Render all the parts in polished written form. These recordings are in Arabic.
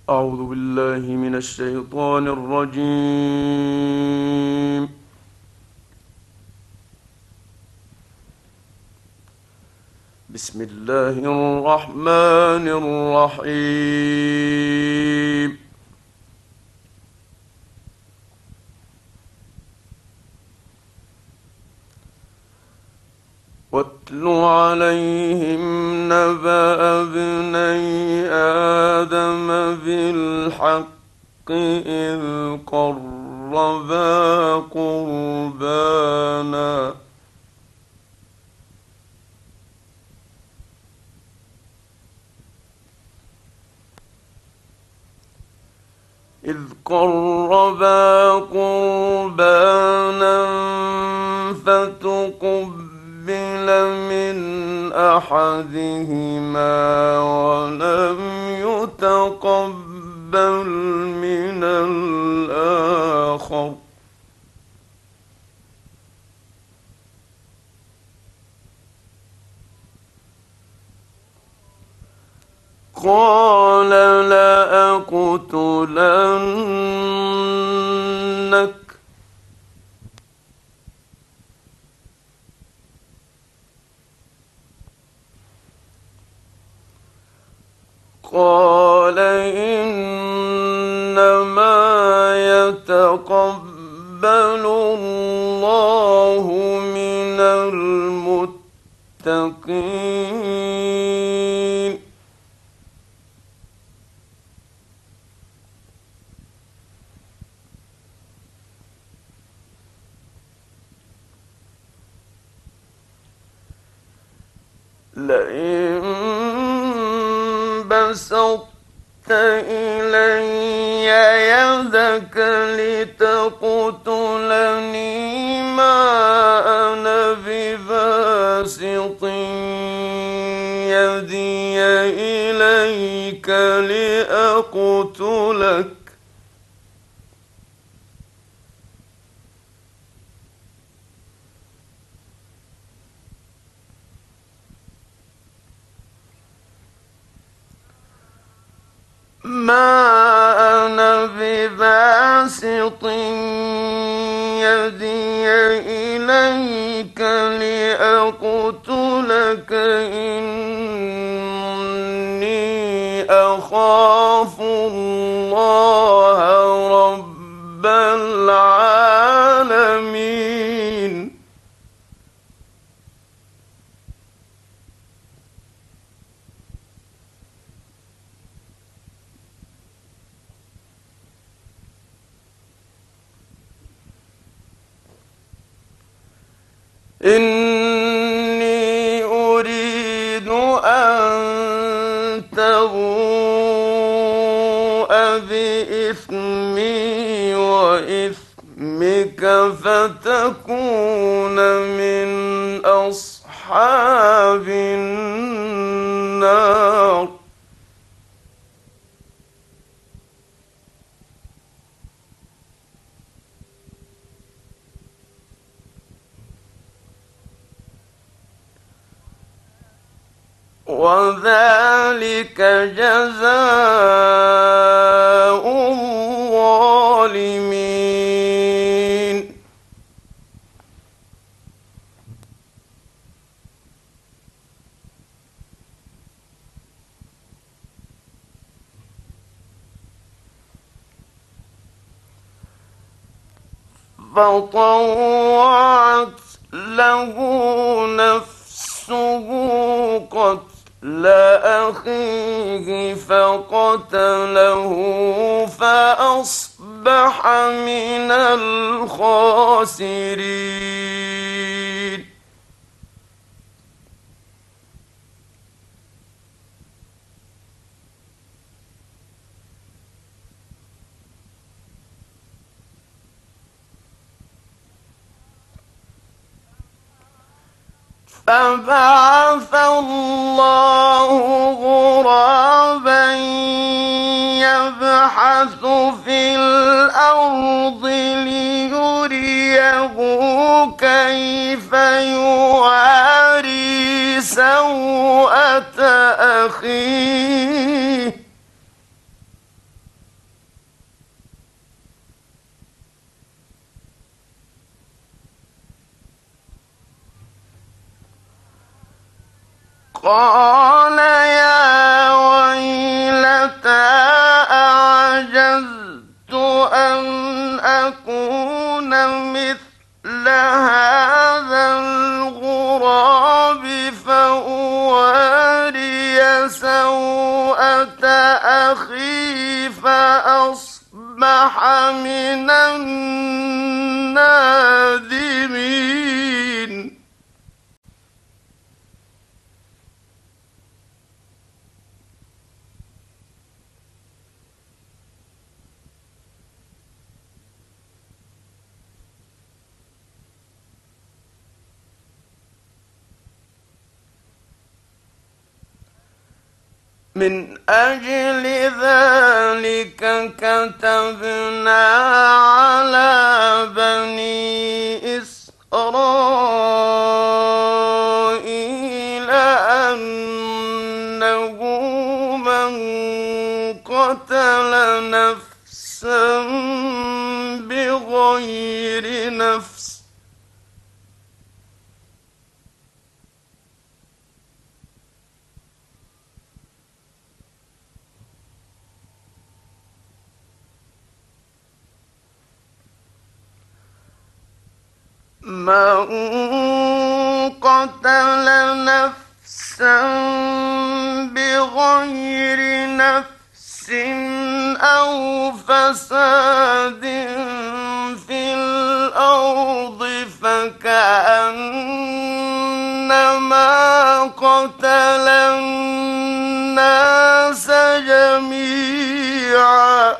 أعوذ بالله من الشيطان الرجيم. بسم الله الرحمن الرحيم. واتل عليهم نبأ ابني آدم بالحق إذ قربا قربانا فتقبل من أحدهما ولم يتقبل من الآخر قال لأقتلنك قال إنما يتقبل الله من المتقين لئن بسطت إلي يدك لتقتلني ما أنا بباسط يدي إليك لأقتلك ما أنا بباسط يدي إليك لأقتلك إني أخاف الله رب العالمين إني أريد أن تبوء بإثمي وإثمك فتكون من أصحاب النار وذلك جزاء الظالمين فطوعت له نفسه قتل أخيه فقتله فأصبح من الخاسرين فبعث الله غرابا يبحث في الأرض ليريه كيف يواري سوءة أخيه قال يا ويلتى أعجزت أن أكون مثل هذا الغراب فأواري سوءة أخي فأصبح من النادمين. من أجل ذلك كتبنا على بني إسرائيل أنه من قتل نفسا بغير نفس بغير نفس أو فساد في الأرض فكأنما قتل الناس جميعا.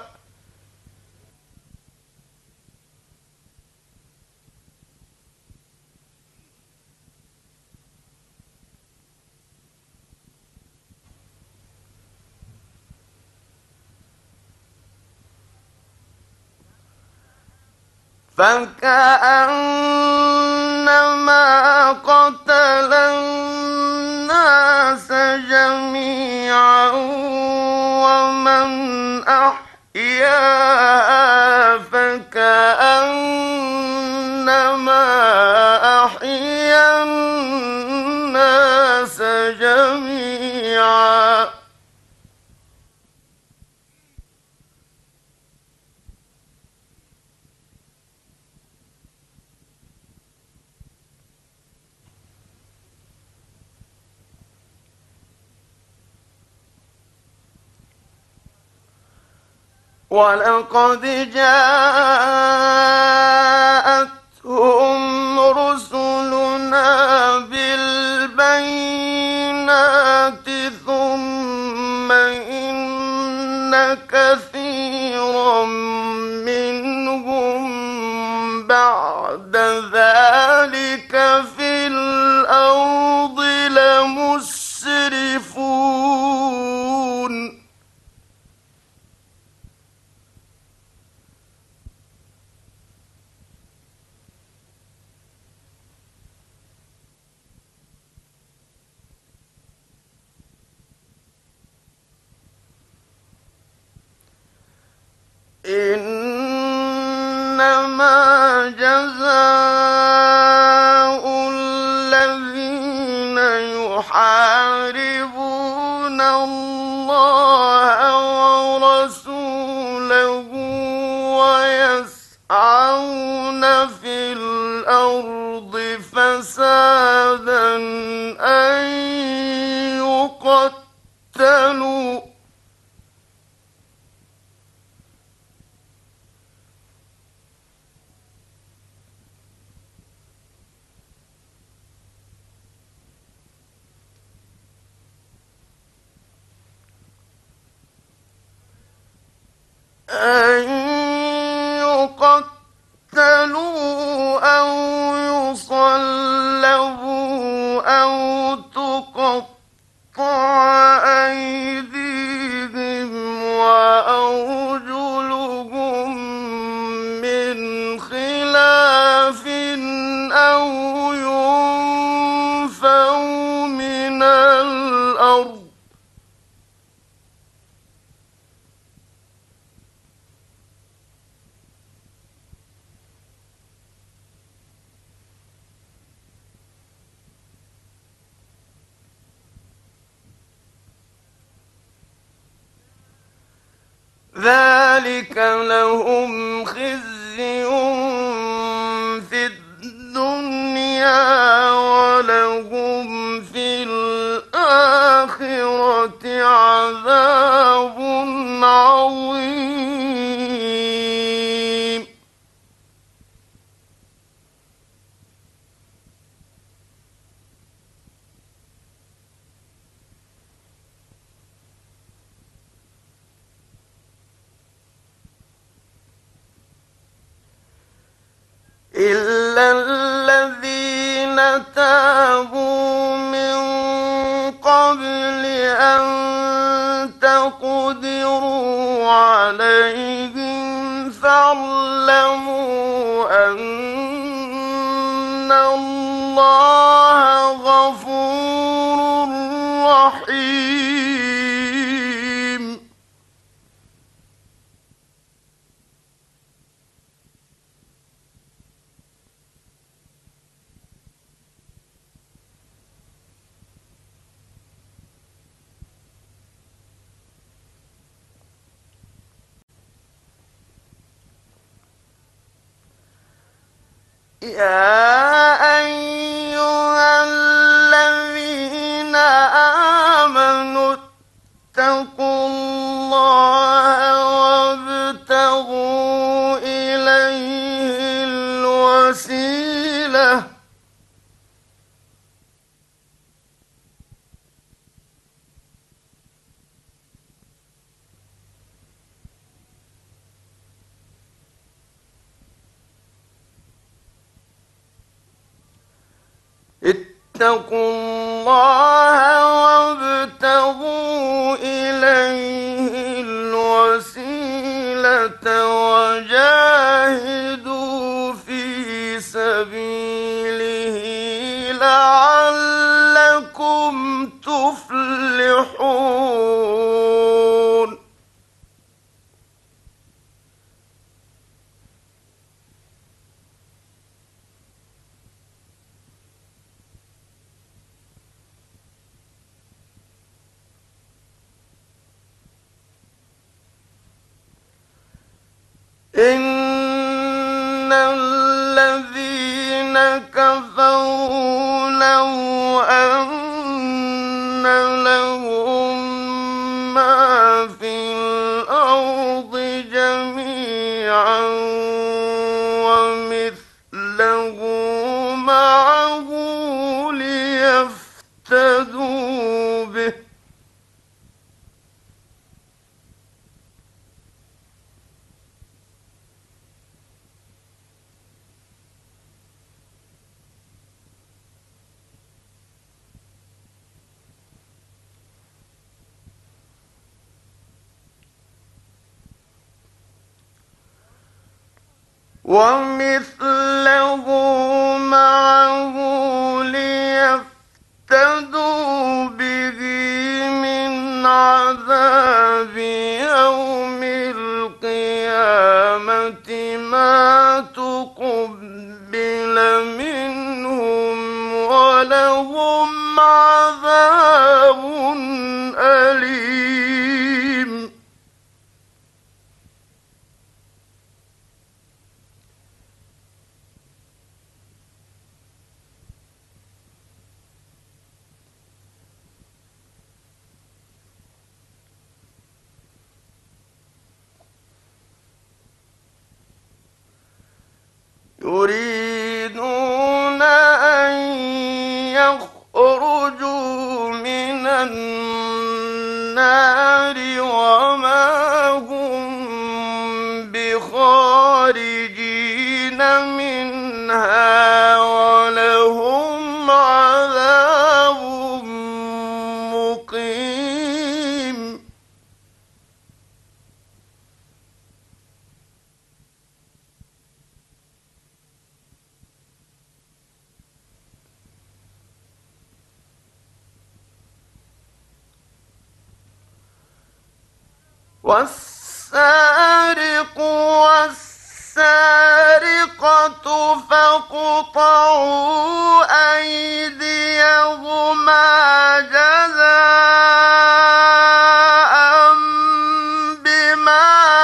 فكأنما قتل الناس جميعا ومن أحياها فكأنما أحيا الناس جميعا. ولقد جاءتهم رسلنا بالبينات ثم إن كثيرا منهم بعد ذلك في الأرض لمسرفون. إنما جزاء الذين يحاربون الله ورسوله ويسعون في الأرض فسادا أن يقتلوا أو يصلبوا أو تقطع أيديهم وأرجلهم من خلاف أو ينفوا من الأرض. ذلك لهم خزي في الدنيا ولهم في الآخرة عذاب عظيم إلا الذين تابوا من قبل أن تقدروا عليهم فاعلموا أن الله غفور رحيم يا أيها الذين آمنوا اتقوا الله وابتغوا إليه الوسيلة اتقوا الله وابتغوا إليه الوسيلة وجاهدوا في سبيله لعلكم تفلحون إن الذين كفروا لو أن لهم ما في الأرض جميعا ومثله معه ليفتدوا به ومثله معه ليفتدوا به من عذاب يوم القيامة ما تقبل منهم ولهم عذاب أليم يريدون أن يخرجوا من النار وما هم بخارجين منها ولهم عذاب مقيم والسارق والسارقة فاقطعوا أيديهما جزاء بما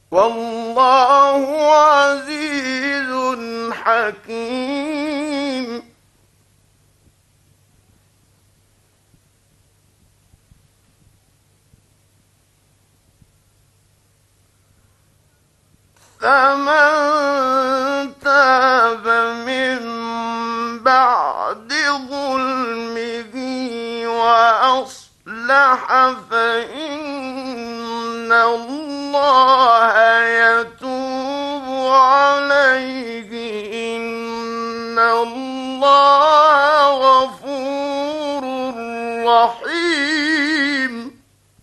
والله عزيز حكيم. فمن تاب من بعد ظلمه وأصلح فإن الله يتوب عليه، إن الله غفور رحيم.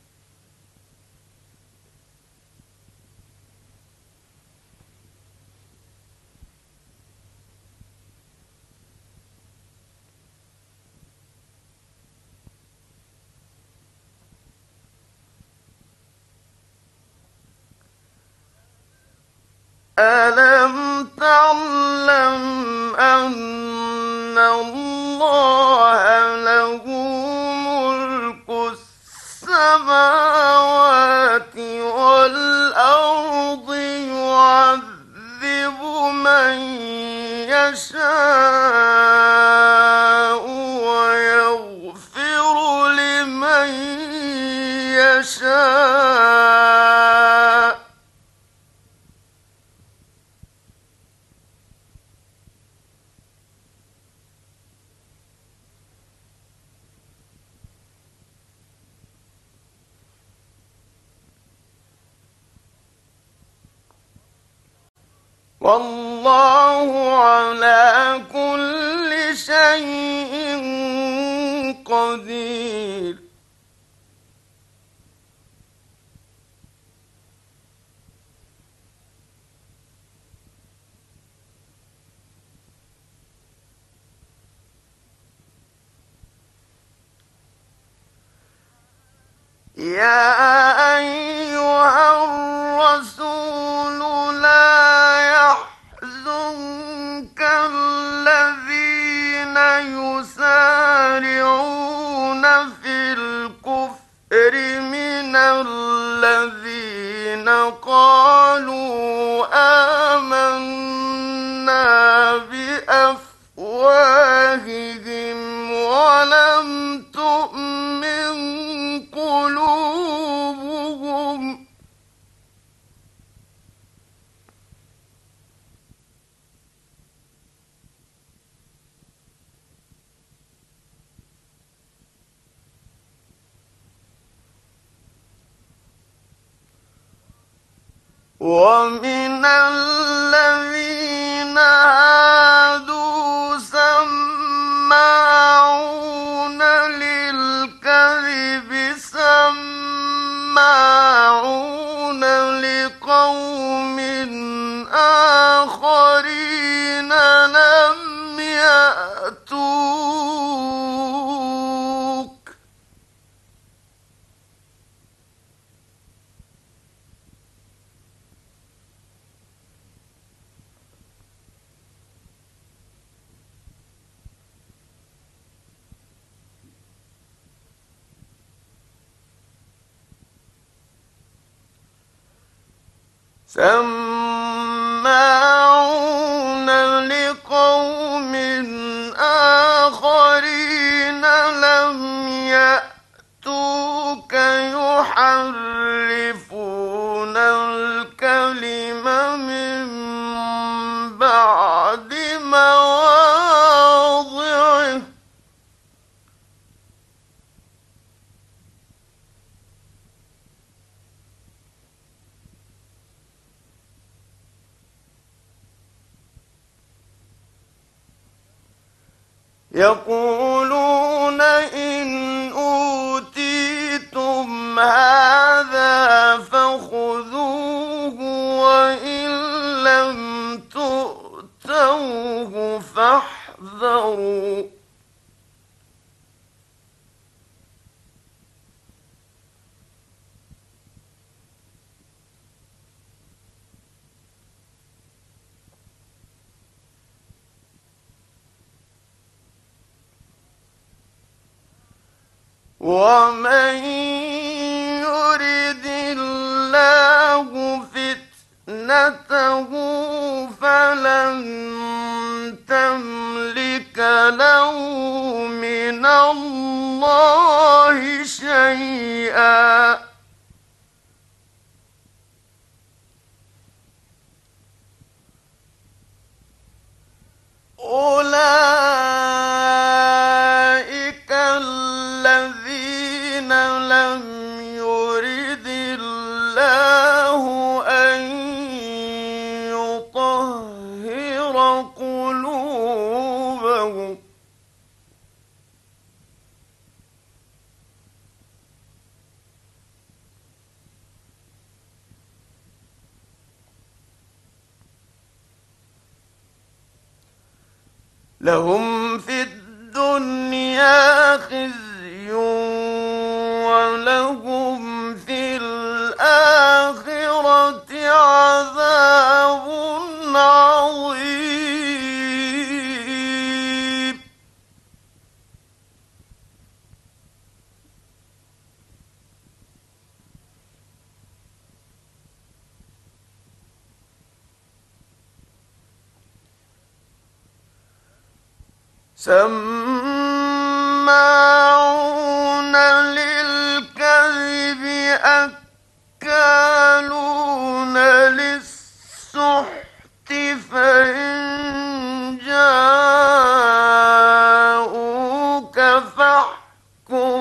ألم تعلم أن الله له ملك السماوات والأرض، يعذب من يشاء ويغفر لمن يشاء. والله على كل شيء قدير. يا أيها الرسول لا يحزنك الذين يسارعون في الكفر من الذين قالوا آمنا بأفواههم ولم تؤمن قلوبهم، ومن الذين هادوا سماعون للكذب سماعون لقوم آخرين لم يأتوك، سماعون لقوم آخرين لم يأتوك يحرفون الكلم من بعد مواضعه، يقولون إن أوتيتم هذا فخذوه وإن لم تؤتوه فاحذروا، ومن يرد الله فتنته زينته فلن تملك له من الله شيئا أولئك الذين لم يرد الله أن يطهر قلوبهم لهم في الدنيا خزي ولهم في الآخرة عذاب عظيم سماعون للكذب أكالون للسحت فإن جاءوك فاحكم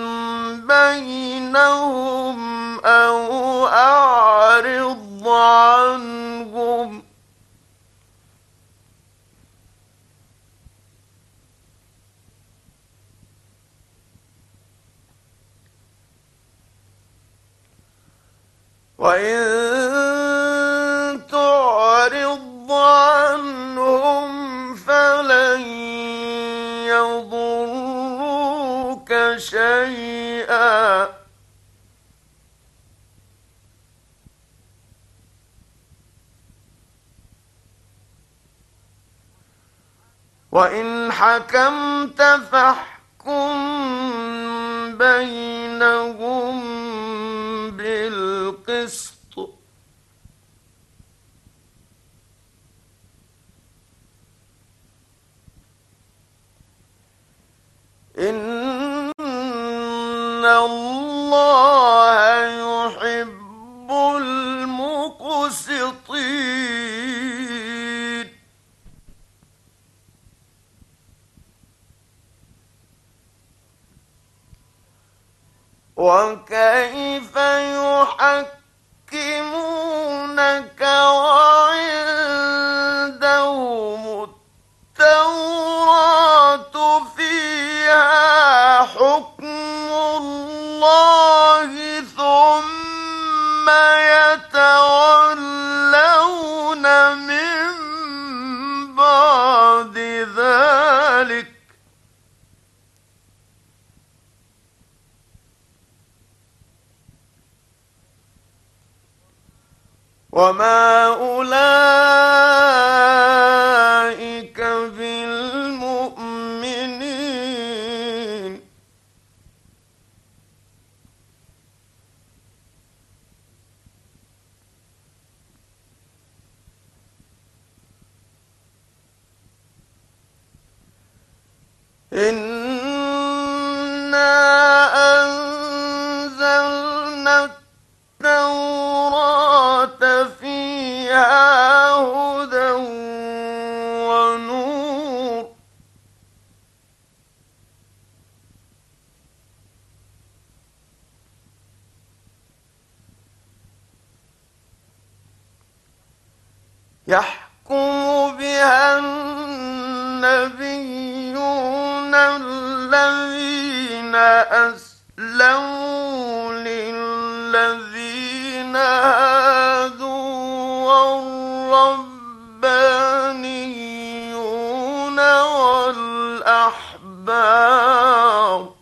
بينهم أو أعرض عنهم وإن تعرض عنهم فلن يضروك شيئا وإن حكمت فاحكم بينهم بالقسط إن الله يحب المقسطين وكيف يحكمونك وعندهم التوراة فيها حكم الله ثم يتولون من بعد ذلك وما أولئك بالمؤمنين إنا أنزلنا التوراة فيها هدى ونور يحكم بها النبيون الذين أسلموا للذين هادوا والربانيون والأحبار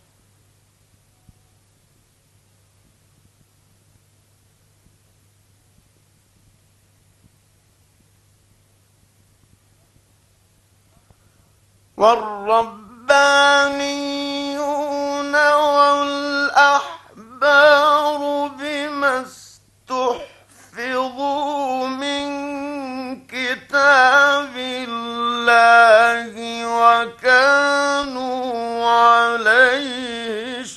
والأحبار بما استحفظوا من عليه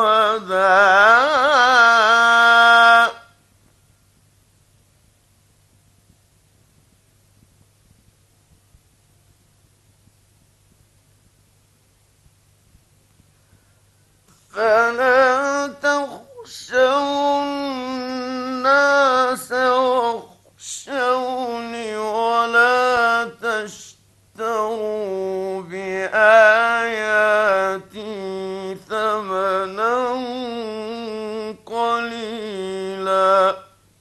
شهداء فلا تخشوا الناس واخشوني ولا تشتروا بآياتي ثمنا قليلا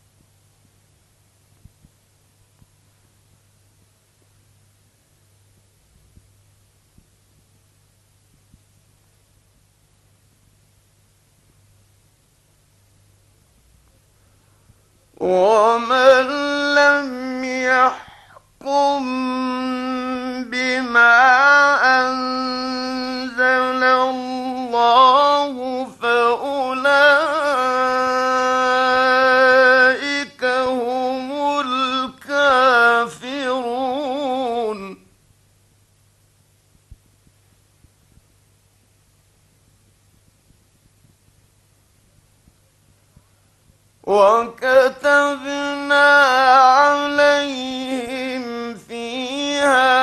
ومن لم يحكم بما أنزل الله فأولئك هم الكافرون وكتبنا عليهم فيها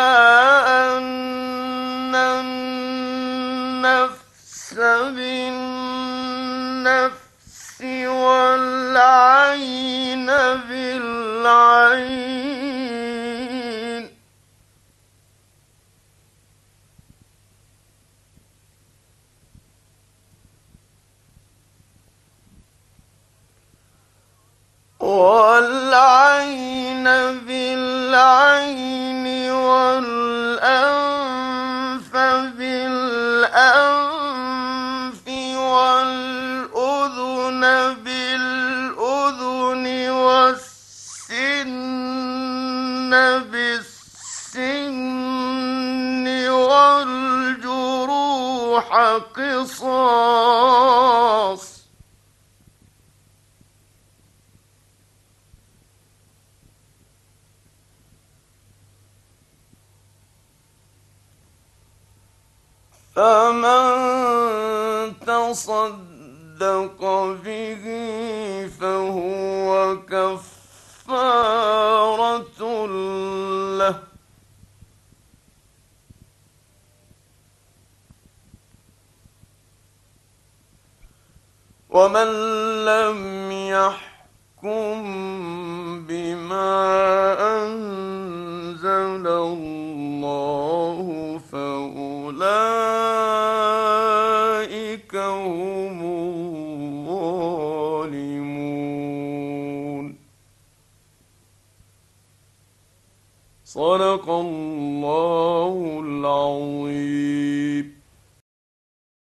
أن النفس بالنفس والعين بالعين والعين بالعين والأنف بالأنف والأذن بالأذن والسن بالسن والجروح قصاص فمن تصدق به فهو كفارة له ومن لم يحكم بما أنزل الله فأولئك هم الظالمون صدق الله العظيم